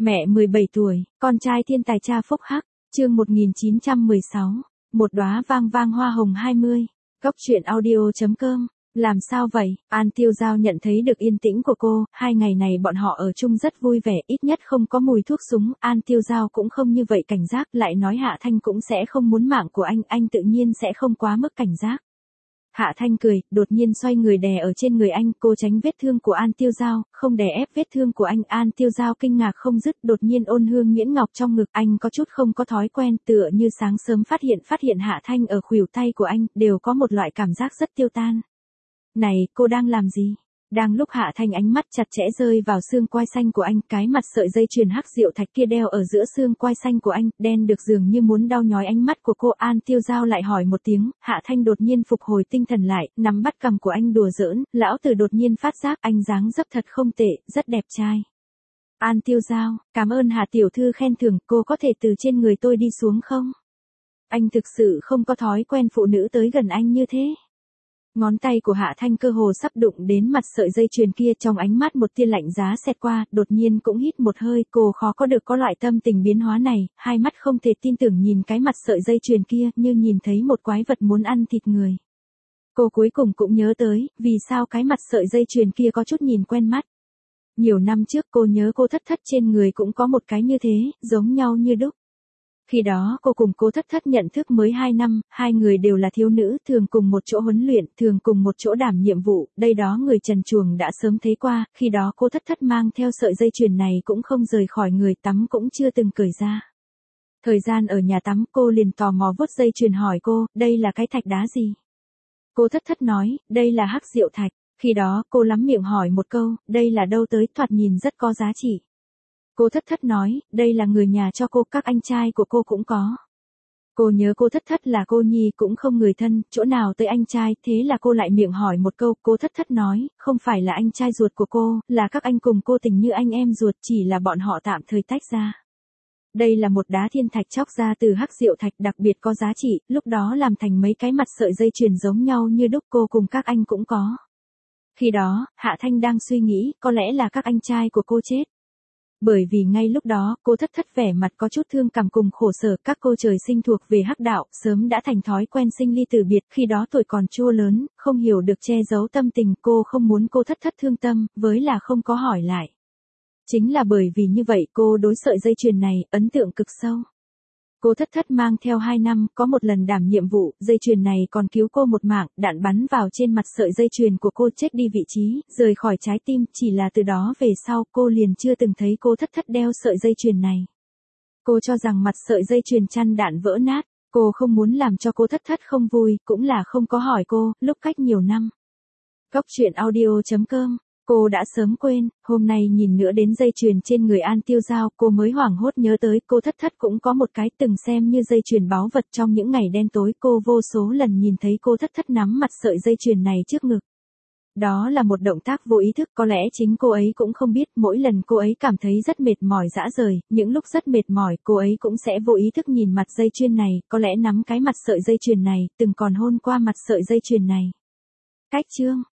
Mẹ 17 tuổi, con trai thiên tài cha phúc hắc, chương 1916, một đóa vang vang hoa hồng 20, góc truyện audio.com. Làm sao vậy? An Tiêu Giao nhận thấy được yên tĩnh của cô, 2 ngày này bọn họ ở chung rất vui vẻ, ít nhất không có mùi thuốc súng, An Tiêu Giao cũng không như vậy cảnh giác, lại nói Hạ Thanh cũng sẽ không muốn mạng của anh tự nhiên sẽ không quá mức cảnh giác. Hạ Thanh cười, đột nhiên xoay người đè ở trên người anh, cô tránh vết thương của An Tiêu Giao, không đè ép vết thương của anh. An Tiêu Giao kinh ngạc không dứt, đột nhiên ôn hương nhuyễn ngọc trong ngực, anh có chút không có thói quen, tựa như sáng sớm phát hiện Hạ Thanh ở khuỷu tay của anh, đều có một loại cảm giác rất tiêu tan. Này, cô đang làm gì? Đang lúc Hạ Thanh ánh mắt chặt chẽ rơi vào xương quai xanh của anh, cái mặt sợi dây chuyền hắc diệu thạch kia đeo ở giữa xương quai xanh của anh, đen được dường như muốn đau nhói ánh mắt của cô. An Tiêu Giao lại hỏi một tiếng, Hạ Thanh đột nhiên phục hồi tinh thần lại, nắm bắt cằm của anh đùa giỡn, lão tử đột nhiên phát giác anh dáng dấp thật không tệ, rất đẹp trai. An Tiêu Giao, cảm ơn Hạ tiểu thư khen thưởng, cô có thể từ trên người tôi đi xuống không? Anh thực sự không có thói quen phụ nữ tới gần anh như thế. Ngón tay của Hạ Thanh cơ hồ sắp đụng đến mặt sợi dây chuyền kia, trong ánh mắt một tia lạnh giá xẹt qua, đột nhiên cũng hít một hơi, cô khó có được có loại tâm tình biến hóa này, hai mắt không thể tin tưởng nhìn cái mặt sợi dây chuyền kia, như nhìn thấy một quái vật muốn ăn thịt người. Cô cuối cùng cũng nhớ tới, vì sao cái mặt sợi dây chuyền kia có chút nhìn quen mắt. Nhiều năm trước cô nhớ cô Thất Thất trên người cũng có một cái như thế, giống nhau như đúc. Khi đó cô cùng cô Thất Thất nhận thức mới 2 năm, hai người đều là thiếu nữ, thường cùng một chỗ huấn luyện, thường cùng một chỗ đảm nhiệm vụ, đây đó người trần truồng đã sớm thấy qua, khi đó cô Thất Thất mang theo sợi dây chuyền này cũng không rời khỏi người, tắm cũng chưa từng cởi ra. Thời gian ở nhà tắm cô liền tò mò vuốt dây chuyền hỏi cô, đây là cái thạch đá gì? Cô Thất Thất nói, đây là hắc diệu thạch, khi đó cô lắm miệng hỏi một câu, đây là đâu tới, thoạt nhìn rất có giá trị. Cô Thất Thất nói, đây là người nhà cho cô, các anh trai của cô cũng có. Cô nhớ cô Thất Thất là cô nhi cũng không người thân, chỗ nào tới anh trai, thế là cô lại miệng hỏi một câu, cô Thất Thất nói, không phải là anh trai ruột của cô, là các anh cùng cô tình như anh em ruột, chỉ là bọn họ tạm thời tách ra. Đây là một đá thiên thạch chóc ra từ hắc diệu thạch đặc biệt có giá trị, lúc đó làm thành mấy cái mặt sợi dây chuyền giống nhau như đúc, cô cùng các anh cũng có. Khi đó, Hạ Thanh đang suy nghĩ, có lẽ là các anh trai của cô chết. Bởi vì ngay lúc đó, cô Thất Thất vẻ mặt có chút thương cảm cùng khổ sở, các cô trời sinh thuộc về hắc đạo, sớm đã thành thói quen sinh ly tử biệt, khi đó tuổi còn chưa lớn, không hiểu được che giấu tâm tình, cô không muốn cô Thất Thất thương tâm, với là không có hỏi lại. Chính là bởi vì như vậy cô đối sợi dây chuyền này, ấn tượng cực sâu. Cô Thất Thất mang theo 2 năm, có một lần đảm nhiệm vụ, dây chuyền này còn cứu cô một mạng, đạn bắn vào trên mặt sợi dây chuyền của cô chết đi vị trí, rời khỏi trái tim, chỉ là từ đó về sau cô liền chưa từng thấy cô Thất Thất đeo sợi dây chuyền này. Cô cho rằng mặt sợi dây chuyền chăn đạn vỡ nát, cô không muốn làm cho cô Thất Thất không vui, cũng là không có hỏi cô, lúc cách nhiều năm. Góc truyện audio.com. Cô đã sớm quên, hôm nay nhìn nữa đến dây chuyền trên người An Tiêu Giao, cô mới hoảng hốt nhớ tới, cô Thất Thất cũng có một cái từng xem như dây chuyền báu vật trong những ngày đen tối, cô vô số lần nhìn thấy cô Thất Thất nắm mặt sợi dây chuyền này trước ngực. Đó là một động tác vô ý thức, có lẽ chính cô ấy cũng không biết, mỗi lần cô ấy cảm thấy rất mệt mỏi rã rời, những lúc rất mệt mỏi, cô ấy cũng sẽ vô ý thức nhìn mặt dây chuyền này, có lẽ nắm cái mặt sợi dây chuyền này, từng còn hôn qua mặt sợi dây chuyền này. Cách chương